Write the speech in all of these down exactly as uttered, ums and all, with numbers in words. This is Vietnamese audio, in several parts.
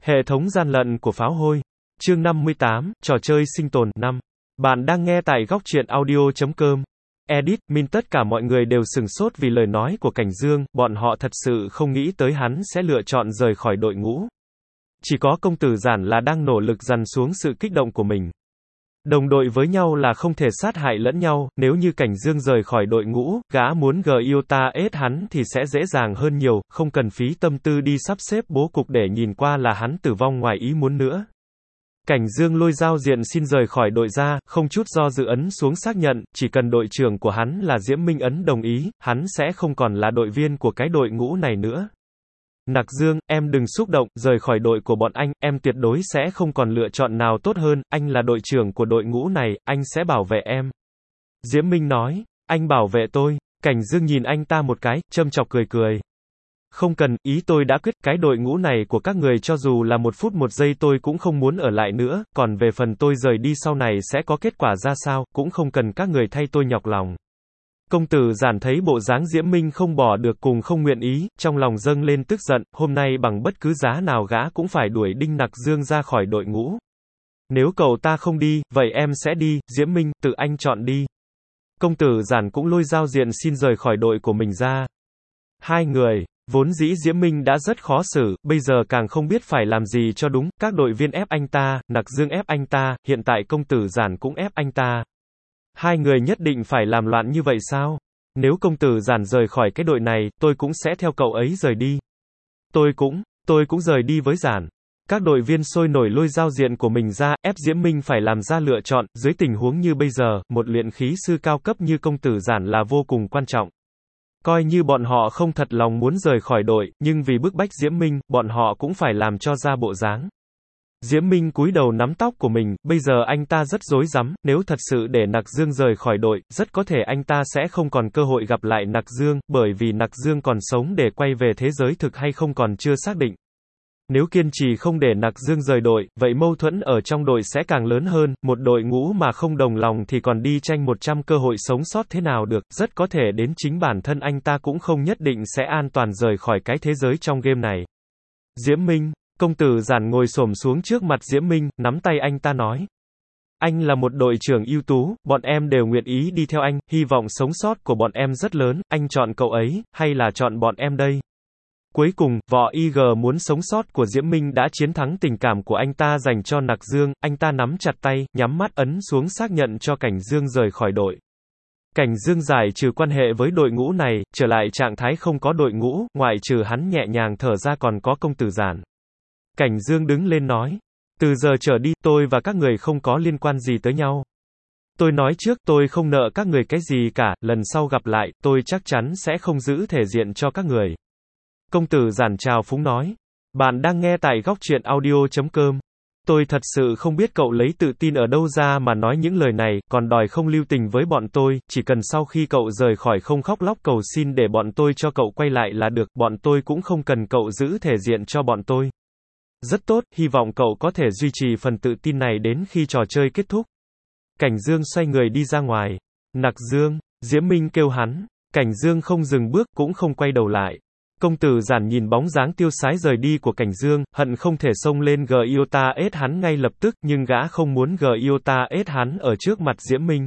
Hệ thống gian lận của pháo hôi. Chương năm mươi tám, trò chơi sinh tồn năm. Bạn đang nghe tại góc truyện audio chấm com. Edit, min tất cả mọi người đều sửng sốt vì lời nói của Cảnh Dương, bọn họ thật sự không nghĩ tới hắn sẽ lựa chọn rời khỏi đội ngũ. Chỉ có công tử Giản là đang nỗ lực dằn xuống sự kích động của mình. Đồng đội với nhau là không thể sát hại lẫn nhau, nếu như Cảnh Dương rời khỏi đội ngũ, gã muốn Gyota ết hắn thì sẽ dễ dàng hơn nhiều, không cần phí tâm tư đi sắp xếp bố cục để nhìn qua là hắn tử vong ngoài ý muốn nữa. Cảnh Dương lôi giao diện xin rời khỏi đội ra, không chút do dự ấn xuống xác nhận, chỉ cần đội trưởng của hắn là Diễm Minh ấn đồng ý, hắn sẽ không còn là đội viên của cái đội ngũ này nữa. Nặc Dương, em đừng xúc động, rời khỏi đội của bọn anh, em tuyệt đối sẽ không còn lựa chọn nào tốt hơn, anh là đội trưởng của đội ngũ này, anh sẽ bảo vệ em. Diễm Minh nói, anh bảo vệ tôi. Cảnh Dương nhìn anh ta một cái, châm chọc cười cười. Không cần, ý tôi đã quyết, cái đội ngũ này của các người cho dù là một phút một giây tôi cũng không muốn ở lại nữa, còn về phần tôi rời đi sau này sẽ có kết quả ra sao, cũng không cần các người thay tôi nhọc lòng. Công tử Giản thấy bộ dáng Diễm Minh không bỏ được cùng không nguyện ý, trong lòng dâng lên tức giận, hôm nay bằng bất cứ giá nào gã cũng phải đuổi Đinh Nặc Dương ra khỏi đội ngũ. Nếu cậu ta không đi, vậy em sẽ đi, Diễm Minh, tự anh chọn đi. Công tử Giản cũng lôi giao diện xin rời khỏi đội của mình ra. Hai người, vốn dĩ Diễm Minh đã rất khó xử, bây giờ càng không biết phải làm gì cho đúng, các đội viên ép anh ta, Nặc Dương ép anh ta, hiện tại công tử Giản cũng ép anh ta. Hai người nhất định phải làm loạn như vậy sao? Nếu công tử Giản rời khỏi cái đội này, tôi cũng sẽ theo cậu ấy rời đi. Tôi cũng, tôi cũng rời đi với Giản. Các đội viên sôi nổi lôi giao diện của mình ra, ép Diễm Minh phải làm ra lựa chọn, dưới tình huống như bây giờ, một luyện khí sư cao cấp như công tử Giản là vô cùng quan trọng. Coi như bọn họ không thật lòng muốn rời khỏi đội, nhưng vì bức bách Diễm Minh, bọn họ cũng phải làm cho ra bộ dáng. Diễm Minh cúi đầu nắm tóc của mình, bây giờ anh ta rất rối rắm, nếu thật sự để Nặc Dương rời khỏi đội, rất có thể anh ta sẽ không còn cơ hội gặp lại Nặc Dương, bởi vì Nặc Dương còn sống để quay về thế giới thực hay không còn chưa xác định. Nếu kiên trì không để Nặc Dương rời đội, vậy mâu thuẫn ở trong đội sẽ càng lớn hơn, một đội ngũ mà không đồng lòng thì còn đi tranh một trăm cơ hội sống sót thế nào được, rất có thể đến chính bản thân anh ta cũng không nhất định sẽ an toàn rời khỏi cái thế giới trong game này. Diễm Minh, công tử Giản ngồi xổm xuống trước mặt Diễm Minh, nắm tay anh ta nói. Anh là một đội trưởng ưu tú, bọn em đều nguyện ý đi theo anh, hy vọng sống sót của bọn em rất lớn, anh chọn cậu ấy, hay là chọn bọn em đây? Cuối cùng, võ i giê muốn sống sót của Diễm Minh đã chiến thắng tình cảm của anh ta dành cho Nặc Dương, anh ta nắm chặt tay, nhắm mắt ấn xuống xác nhận cho Cảnh Dương rời khỏi đội. Cảnh Dương giải trừ quan hệ với đội ngũ này, trở lại trạng thái không có đội ngũ, ngoại trừ hắn nhẹ nhàng thở ra còn có công tử Giản. Cảnh Dương đứng lên nói, từ giờ trở đi, tôi và các người không có liên quan gì tới nhau. Tôi nói trước, tôi không nợ các người cái gì cả, lần sau gặp lại, tôi chắc chắn sẽ không giữ thể diện cho các người. Công tử Giản chào phúng nói, bạn đang nghe tại góc truyện audio chấm com. Tôi thật sự không biết cậu lấy tự tin ở đâu ra mà nói những lời này, còn đòi không lưu tình với bọn tôi, chỉ cần sau khi cậu rời khỏi không khóc lóc cầu xin để bọn tôi cho cậu quay lại là được, bọn tôi cũng không cần cậu giữ thể diện cho bọn tôi. Rất tốt, hy vọng cậu có thể duy trì phần tự tin này đến khi trò chơi kết thúc. Cảnh Dương xoay người đi ra ngoài. Nặc Dương, Diễm Minh kêu hắn. Cảnh Dương không dừng bước, cũng không quay đầu lại. Công tử Giản nhìn bóng dáng tiêu sái rời đi của Cảnh Dương, hận không thể xông lên Gyota ết hắn ngay lập tức, nhưng gã không muốn Gyota ết hắn ở trước mặt Diễm Minh.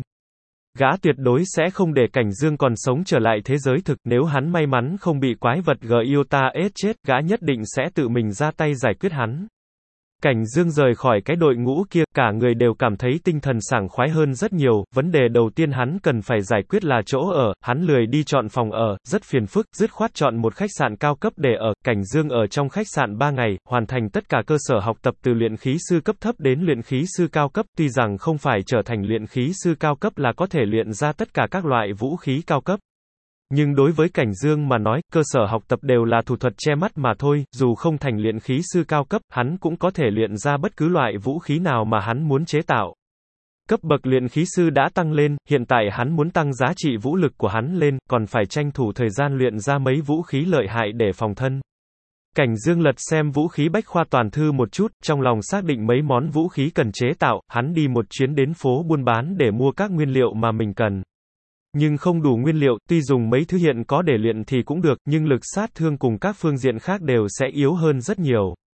Gã tuyệt đối sẽ không để Cảnh Dương còn sống trở lại thế giới thực, nếu hắn may mắn không bị quái vật Gyota ết chết, gã nhất định sẽ tự mình ra tay giải quyết hắn. Cảnh Dương rời khỏi cái đội ngũ kia, cả người đều cảm thấy tinh thần sảng khoái hơn rất nhiều, vấn đề đầu tiên hắn cần phải giải quyết là chỗ ở, hắn lười đi chọn phòng ở, rất phiền phức, dứt khoát chọn một khách sạn cao cấp để ở. Cảnh Dương ở trong khách sạn ba ngày, hoàn thành tất cả cơ sở học tập từ luyện khí sư cấp thấp đến luyện khí sư cao cấp, tuy rằng không phải trở thành luyện khí sư cao cấp là có thể luyện ra tất cả các loại vũ khí cao cấp. Nhưng đối với Cảnh Dương mà nói, cơ sở học tập đều là thủ thuật che mắt mà thôi, dù không thành luyện khí sư cao cấp, hắn cũng có thể luyện ra bất cứ loại vũ khí nào mà hắn muốn chế tạo. Cấp bậc luyện khí sư đã tăng lên, hiện tại hắn muốn tăng giá trị vũ lực của hắn lên, còn phải tranh thủ thời gian luyện ra mấy vũ khí lợi hại để phòng thân. Cảnh Dương lật xem vũ khí bách khoa toàn thư một chút, trong lòng xác định mấy món vũ khí cần chế tạo, hắn đi một chuyến đến phố buôn bán để mua các nguyên liệu mà mình cần. Nhưng không đủ nguyên liệu, tuy dùng mấy thứ hiện có để luyện thì cũng được, nhưng lực sát thương cùng các phương diện khác đều sẽ yếu hơn rất nhiều.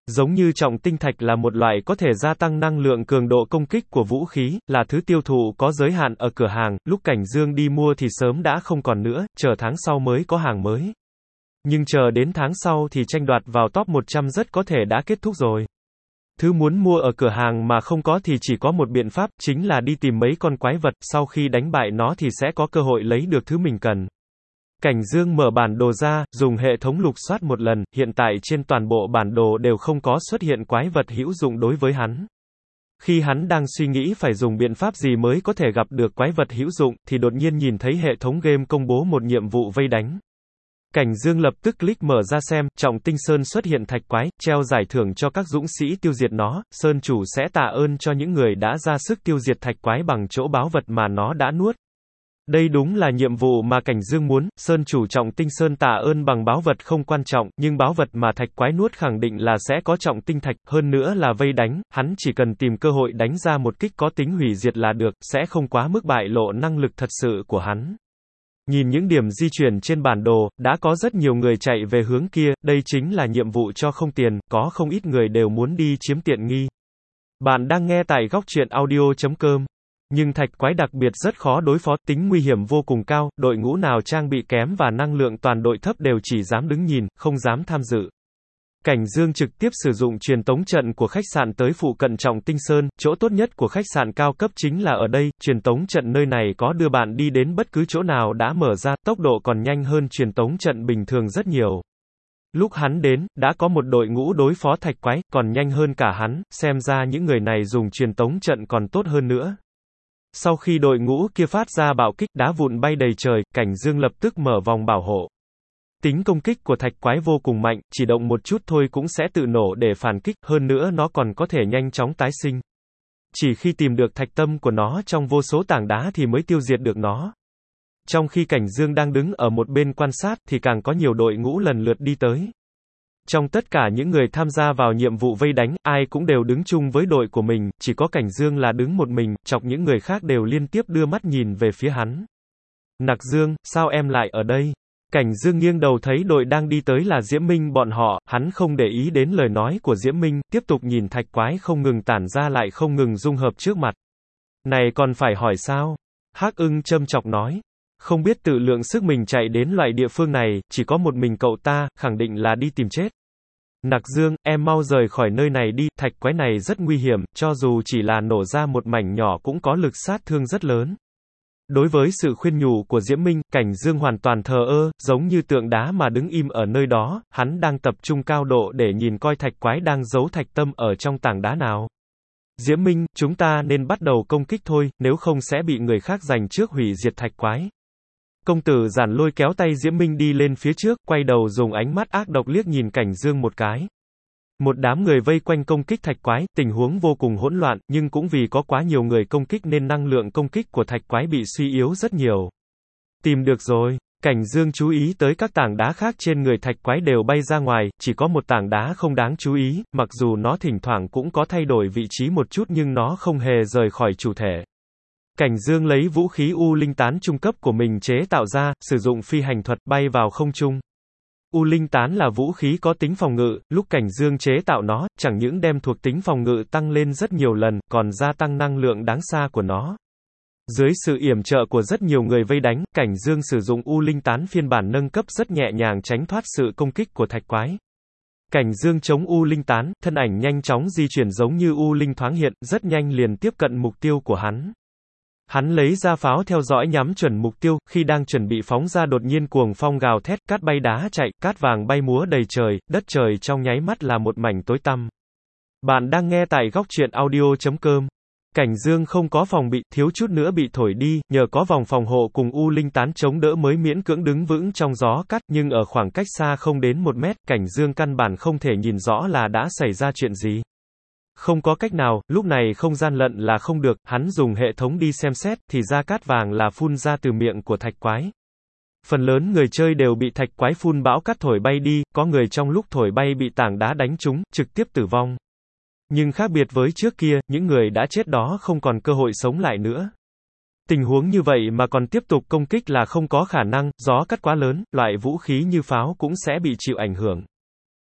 Giống như trọng tinh thạch là một loại có thể gia tăng năng lượng cường độ công kích của vũ khí, là thứ tiêu thụ có giới hạn ở cửa hàng, lúc Cảnh Dương đi mua thì sớm đã không còn nữa, chờ tháng sau mới có hàng mới. Nhưng chờ đến tháng sau thì tranh đoạt vào top một trăm rất có thể đã kết thúc rồi. Thứ muốn mua ở cửa hàng mà không có thì chỉ có một biện pháp, chính là đi tìm mấy con quái vật, sau khi đánh bại nó thì sẽ có cơ hội lấy được thứ mình cần. Cảnh Dương mở bản đồ ra, dùng hệ thống lục soát một lần, hiện tại trên toàn bộ bản đồ đều không có xuất hiện quái vật hữu dụng đối với hắn. Khi hắn đang suy nghĩ phải dùng biện pháp gì mới có thể gặp được quái vật hữu dụng, thì đột nhiên nhìn thấy hệ thống game công bố một nhiệm vụ vây đánh. Cảnh Dương lập tức click mở ra xem, Trọng Tinh Sơn xuất hiện thạch quái, treo giải thưởng cho các dũng sĩ tiêu diệt nó, Sơn chủ sẽ tạ ơn cho những người đã ra sức tiêu diệt thạch quái bằng chỗ báu vật mà nó đã nuốt. Đây đúng là nhiệm vụ mà Cảnh Dương muốn, Sơn chủ Trọng Tinh Sơn tạ ơn bằng báu vật không quan trọng, nhưng báu vật mà thạch quái nuốt khẳng định là sẽ có trọng tinh thạch, hơn nữa là vây đánh, hắn chỉ cần tìm cơ hội đánh ra một kích có tính hủy diệt là được, sẽ không quá mức bại lộ năng lực thật sự của hắn. Nhìn những điểm di chuyển trên bản đồ, đã có rất nhiều người chạy về hướng kia, đây chính là nhiệm vụ cho không tiền, có không ít người đều muốn đi chiếm tiện nghi. Bạn đang nghe tại góc truyện audio chấm com. Nhưng thạch quái đặc biệt rất khó đối phó, tính nguy hiểm vô cùng cao, đội ngũ nào trang bị kém và năng lượng toàn đội thấp đều chỉ dám đứng nhìn, không dám tham dự. Cảnh Dương trực tiếp sử dụng truyền tống trận của khách sạn tới phụ cận Trọng Tinh Sơn, chỗ tốt nhất của khách sạn cao cấp chính là ở đây, truyền tống trận nơi này có đưa bạn đi đến bất cứ chỗ nào đã mở ra, tốc độ còn nhanh hơn truyền tống trận bình thường rất nhiều. Lúc hắn đến, đã có một đội ngũ đối phó thạch quái, còn nhanh hơn cả hắn, xem ra những người này dùng truyền tống trận còn tốt hơn nữa. Sau khi đội ngũ kia phát ra bạo kích, đá vụn bay đầy trời, Cảnh Dương lập tức mở vòng bảo hộ. Tính công kích của thạch quái vô cùng mạnh, chỉ động một chút thôi cũng sẽ tự nổ để phản kích, hơn nữa nó còn có thể nhanh chóng tái sinh. Chỉ khi tìm được thạch tâm của nó trong vô số tảng đá thì mới tiêu diệt được nó. Trong khi Cảnh Dương đang đứng ở một bên quan sát thì càng có nhiều đội ngũ lần lượt đi tới. Trong tất cả những người tham gia vào nhiệm vụ vây đánh, ai cũng đều đứng chung với đội của mình, chỉ có Cảnh Dương là đứng một mình, chọc những người khác đều liên tiếp đưa mắt nhìn về phía hắn. Nặc Dương, sao em lại ở đây? Cảnh Dương nghiêng đầu thấy đội đang đi tới là Diễm Minh bọn họ, hắn không để ý đến lời nói của Diễm Minh, tiếp tục nhìn thạch quái không ngừng tản ra lại không ngừng dung hợp trước mặt. Này còn phải hỏi sao? Hắc Ưng châm chọc nói. Không biết tự lượng sức mình chạy đến loại địa phương này, chỉ có một mình cậu ta, khẳng định là đi tìm chết. Nặc Dương, em mau rời khỏi nơi này đi, thạch quái này rất nguy hiểm, cho dù chỉ là nổ ra một mảnh nhỏ cũng có lực sát thương rất lớn. Đối với sự khuyên nhủ của Diễm Minh, Cảnh Dương hoàn toàn thờ ơ, giống như tượng đá mà đứng im ở nơi đó, hắn đang tập trung cao độ để nhìn coi thạch quái đang giấu thạch tâm ở trong tảng đá nào. Diễm Minh, chúng ta nên bắt đầu công kích thôi, nếu không sẽ bị người khác giành trước hủy diệt thạch quái. Công tử Giản lôi kéo tay Diễm Minh đi lên phía trước, quay đầu dùng ánh mắt ác độc liếc nhìn Cảnh Dương một cái. Một đám người vây quanh công kích thạch quái, tình huống vô cùng hỗn loạn, nhưng cũng vì có quá nhiều người công kích nên năng lượng công kích của thạch quái bị suy yếu rất nhiều. Tìm được rồi. Cảnh Dương chú ý tới các tảng đá khác trên người thạch quái đều bay ra ngoài, chỉ có một tảng đá không đáng chú ý, mặc dù nó thỉnh thoảng cũng có thay đổi vị trí một chút nhưng nó không hề rời khỏi chủ thể. Cảnh Dương lấy vũ khí U Linh Tán trung cấp của mình chế tạo ra, sử dụng phi hành thuật bay vào không trung. U Linh Tán là vũ khí có tính phòng ngự, lúc Cảnh Dương chế tạo nó, chẳng những đem thuộc tính phòng ngự tăng lên rất nhiều lần, còn gia tăng năng lượng đáng xa của nó. Dưới sự yểm trợ của rất nhiều người vây đánh, Cảnh Dương sử dụng U Linh Tán phiên bản nâng cấp rất nhẹ nhàng tránh thoát sự công kích của thạch quái. Cảnh Dương chống U Linh Tán, thân ảnh nhanh chóng di chuyển giống như U Linh thoáng hiện, rất nhanh liền tiếp cận mục tiêu của hắn. Hắn lấy ra pháo theo dõi nhắm chuẩn mục tiêu, khi đang chuẩn bị phóng ra đột nhiên cuồng phong gào thét, cát bay đá chạy, cát vàng bay múa đầy trời, đất trời trong nháy mắt là một mảnh tối tăm. Bạn đang nghe tại góc truyện audio chấm com. Cảnh Dương không có phòng bị, thiếu chút nữa bị thổi đi, nhờ có vòng phòng hộ cùng U Linh Tán chống đỡ mới miễn cưỡng đứng vững trong gió cát, nhưng ở khoảng cách xa không đến một mét, Cảnh Dương căn bản không thể nhìn rõ là đã xảy ra chuyện gì. Không có cách nào, lúc này không gian lận là không được, hắn dùng hệ thống đi xem xét, thì ra cát vàng là phun ra từ miệng của thạch quái. Phần lớn người chơi đều bị thạch quái phun bão cát thổi bay đi, có người trong lúc thổi bay bị tảng đá đánh trúng, trực tiếp tử vong. Nhưng khác biệt với trước kia, những người đã chết đó không còn cơ hội sống lại nữa. Tình huống như vậy mà còn tiếp tục công kích là không có khả năng, gió cát quá lớn, loại vũ khí như pháo cũng sẽ bị chịu ảnh hưởng.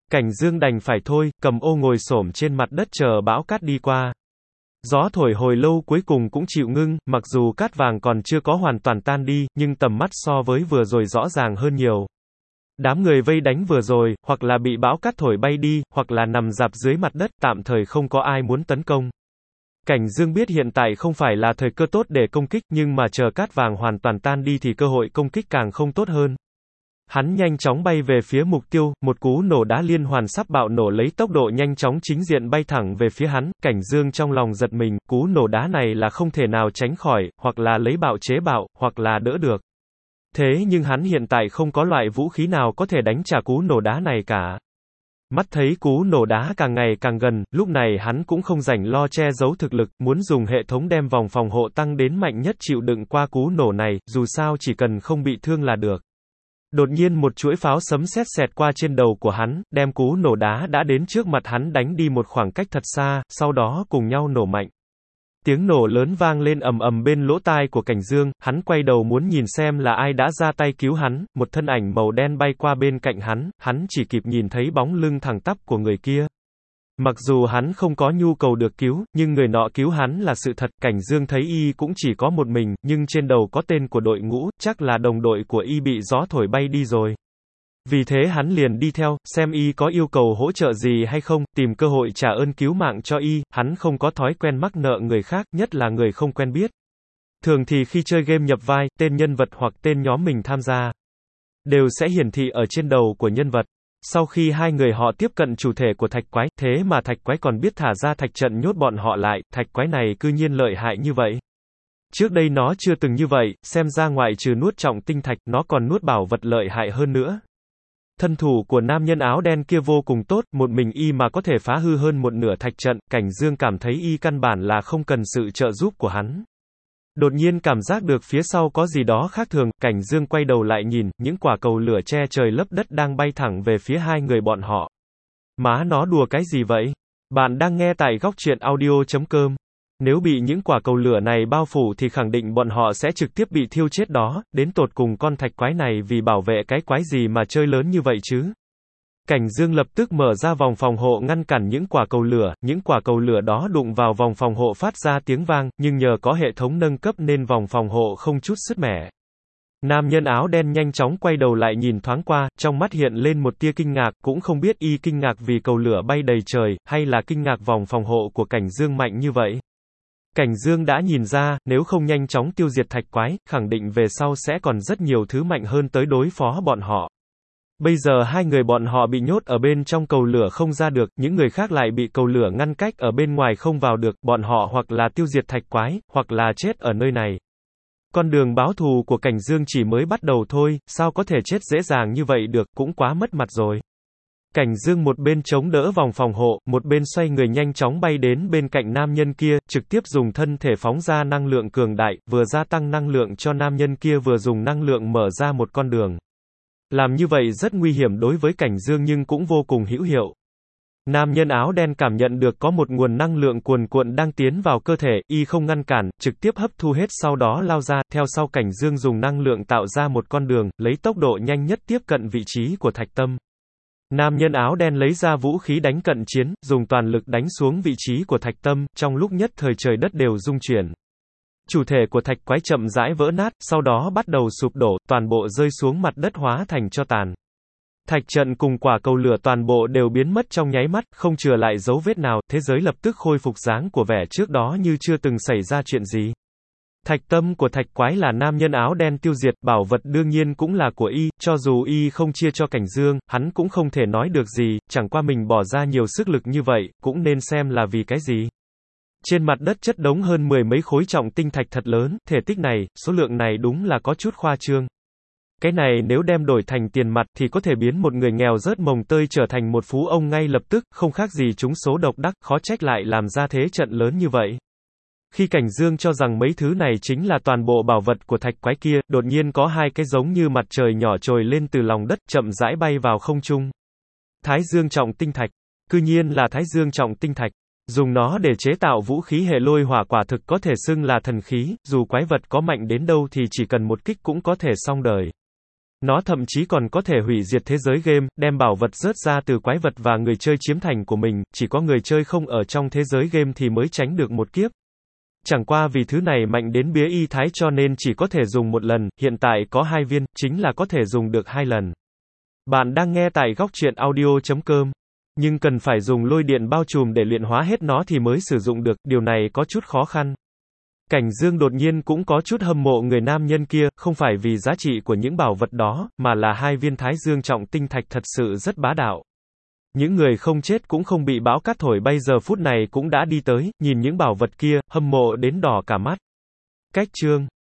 Cảnh Dương đành phải thôi, cầm ô ngồi xổm trên mặt đất chờ bão cát đi qua. Gió thổi hồi lâu cuối cùng cũng chịu ngưng, mặc dù cát vàng còn chưa có hoàn toàn tan đi, nhưng tầm mắt so với vừa rồi rõ ràng hơn nhiều. Đám người vây đánh vừa rồi, hoặc là bị bão cát thổi bay đi, hoặc là nằm rạp dưới mặt đất, tạm thời không có ai muốn tấn công. Cảnh Dương biết hiện tại không phải là thời cơ tốt để công kích, nhưng mà chờ cát vàng hoàn toàn tan đi thì cơ hội công kích càng không tốt hơn. Hắn nhanh chóng bay về phía mục tiêu, một cú nổ đá liên hoàn sắp bạo nổ lấy tốc độ nhanh chóng chính diện bay thẳng về phía hắn, Cảnh Dương trong lòng giật mình, cú nổ đá này là không thể nào tránh khỏi, hoặc là lấy bạo chế bạo, hoặc là đỡ được. Thế nhưng hắn hiện tại không có loại vũ khí nào có thể đánh trả cú nổ đá này cả. Mắt thấy cú nổ đá càng ngày càng gần, lúc này hắn cũng không rảnh lo che giấu thực lực, muốn dùng hệ thống đem vòng phòng hộ tăng đến mạnh nhất chịu đựng qua cú nổ này, dù sao chỉ cần không bị thương là được. Đột nhiên một chuỗi pháo sấm sét xẹt qua trên đầu của hắn, đem cú nổ đá đã đến trước mặt hắn đánh đi một khoảng cách thật xa, sau đó cùng nhau nổ mạnh. Tiếng nổ lớn vang lên ầm ầm bên lỗ tai của Cảnh Dương, hắn quay đầu muốn nhìn xem là ai đã ra tay cứu hắn, một thân ảnh màu đen bay qua bên cạnh hắn, hắn chỉ kịp nhìn thấy bóng lưng thẳng tắp của người kia. Mặc dù hắn không có nhu cầu được cứu, nhưng người nọ cứu hắn là sự thật, Cảnh Dương thấy y cũng chỉ có một mình, nhưng trên đầu có tên của đội ngũ, chắc là đồng đội của y bị gió thổi bay đi rồi. Vì thế hắn liền đi theo, xem y có yêu cầu hỗ trợ gì hay không, tìm cơ hội trả ơn cứu mạng cho y, hắn không có thói quen mắc nợ người khác, nhất là người không quen biết. Thường thì khi chơi game nhập vai, tên nhân vật hoặc tên nhóm mình tham gia, đều sẽ hiển thị ở trên đầu của nhân vật. Sau khi hai người họ tiếp cận chủ thể của thạch quái, thế mà thạch quái còn biết thả ra thạch trận nhốt bọn họ lại, thạch quái này cư nhiên lợi hại như vậy. Trước đây nó chưa từng như vậy, xem ra ngoại trừ nuốt trọng tinh thạch, nó còn nuốt bảo vật lợi hại hơn nữa. Thân thủ của nam nhân áo đen kia vô cùng tốt, một mình y mà có thể phá hư hơn một nửa thạch trận, Cảnh Dương cảm thấy y căn bản là không cần sự trợ giúp của hắn. Đột nhiên cảm giác được phía sau có gì đó khác thường, Cảnh Dương quay đầu lại nhìn, những quả cầu lửa che trời lấp đất đang bay thẳng về phía hai người bọn họ. Má nó đùa cái gì vậy? Bạn đang nghe tại góc truyện audio chấm com. Nếu bị những quả cầu lửa này bao phủ thì khẳng định bọn họ sẽ trực tiếp bị thiêu chết đó, đến tột cùng con thạch quái này vì bảo vệ cái quái gì mà chơi lớn như vậy chứ? Cảnh Dương lập tức mở ra vòng phòng hộ ngăn cản những quả cầu lửa, những quả cầu lửa đó đụng vào vòng phòng hộ phát ra tiếng vang, nhưng nhờ có hệ thống nâng cấp nên vòng phòng hộ không chút sứt mẻ. Nam nhân áo đen nhanh chóng quay đầu lại nhìn thoáng qua, trong mắt hiện lên một tia kinh ngạc, cũng không biết y kinh ngạc vì cầu lửa bay đầy trời, hay là kinh ngạc vòng phòng hộ của Cảnh Dương mạnh như vậy. Cảnh Dương đã nhìn ra, nếu không nhanh chóng tiêu diệt thạch quái, khẳng định về sau sẽ còn rất nhiều thứ mạnh hơn tới đối phó bọn họ. Bây giờ hai người bọn họ bị nhốt ở bên trong cầu lửa không ra được, những người khác lại bị cầu lửa ngăn cách ở bên ngoài không vào được, bọn họ hoặc là tiêu diệt thạch quái, hoặc là chết ở nơi này. Con đường báo thù của Cảnh Dương chỉ mới bắt đầu thôi, sao có thể chết dễ dàng như vậy được, cũng quá mất mặt rồi. Cảnh Dương một bên chống đỡ vòng phòng hộ, một bên xoay người nhanh chóng bay đến bên cạnh nam nhân kia, trực tiếp dùng thân thể phóng ra năng lượng cường đại, vừa gia tăng năng lượng cho nam nhân kia vừa dùng năng lượng mở ra một con đường. Làm như vậy rất nguy hiểm đối với Cảnh Dương nhưng cũng vô cùng hữu hiệu. Nam nhân áo đen cảm nhận được có một nguồn năng lượng cuồn cuộn đang tiến vào cơ thể, y không ngăn cản, trực tiếp hấp thu hết sau đó lao ra, theo sau Cảnh Dương dùng năng lượng tạo ra một con đường, lấy tốc độ nhanh nhất tiếp cận vị trí của thạch tâm. Nam nhân áo đen lấy ra vũ khí đánh cận chiến, dùng toàn lực đánh xuống vị trí của thạch tâm, trong lúc nhất thời trời đất đều rung chuyển. Chủ thể của thạch quái chậm rãi vỡ nát, sau đó bắt đầu sụp đổ, toàn bộ rơi xuống mặt đất hóa thành tro tàn. Thạch trận cùng quả cầu lửa toàn bộ đều biến mất trong nháy mắt, không chừa lại dấu vết nào, thế giới lập tức khôi phục dáng của vẻ trước đó như chưa từng xảy ra chuyện gì. Thạch tâm của thạch quái là nam nhân áo đen tiêu diệt, bảo vật đương nhiên cũng là của y, cho dù y không chia cho Cảnh Dương, hắn cũng không thể nói được gì, chẳng qua mình bỏ ra nhiều sức lực như vậy, cũng nên xem là vì cái gì. Trên mặt đất chất đống hơn mười mấy khối trọng tinh thạch thật lớn, thể tích này, số lượng này đúng là có chút khoa trương. Cái này nếu đem đổi thành tiền mặt thì có thể biến một người nghèo rớt mồng tơi trở thành một phú ông ngay lập tức, không khác gì trúng số độc đắc, khó trách lại làm ra thế trận lớn như vậy. Khi Cảnh Dương cho rằng mấy thứ này chính là toàn bộ bảo vật của thạch quái kia, đột nhiên có hai cái giống như mặt trời nhỏ trồi lên từ lòng đất, chậm rãi bay vào không trung. Thái Dương trọng tinh thạch. Cư nhiên là Thái Dương trọng tinh thạch. Dùng nó để chế tạo vũ khí hệ lôi hỏa quả thực có thể xưng là thần khí, dù quái vật có mạnh đến đâu thì chỉ cần một kích cũng có thể xong đời. Nó thậm chí còn có thể hủy diệt thế giới game, đem bảo vật rớt ra từ quái vật và người chơi chiếm thành của mình, chỉ có người chơi không ở trong thế giới game thì mới tránh được một kiếp. Chẳng qua vì thứ này mạnh đến bía y thái cho nên chỉ có thể dùng một lần, hiện tại có hai viên, chính là có thể dùng được hai lần. Bạn đang nghe tại góc truyện audio chấm com. Nhưng cần phải dùng lôi điện bao trùm để luyện hóa hết nó thì mới sử dụng được, điều này có chút khó khăn. Cảnh Dương đột nhiên cũng có chút hâm mộ người nam nhân kia, không phải vì giá trị của những bảo vật đó, mà là hai viên Thái Dương trọng tinh thạch thật sự rất bá đạo. Những người không chết cũng không bị bão cát thổi bay giờ phút này cũng đã đi tới, nhìn những bảo vật kia, hâm mộ đến đỏ cả mắt. Cách chương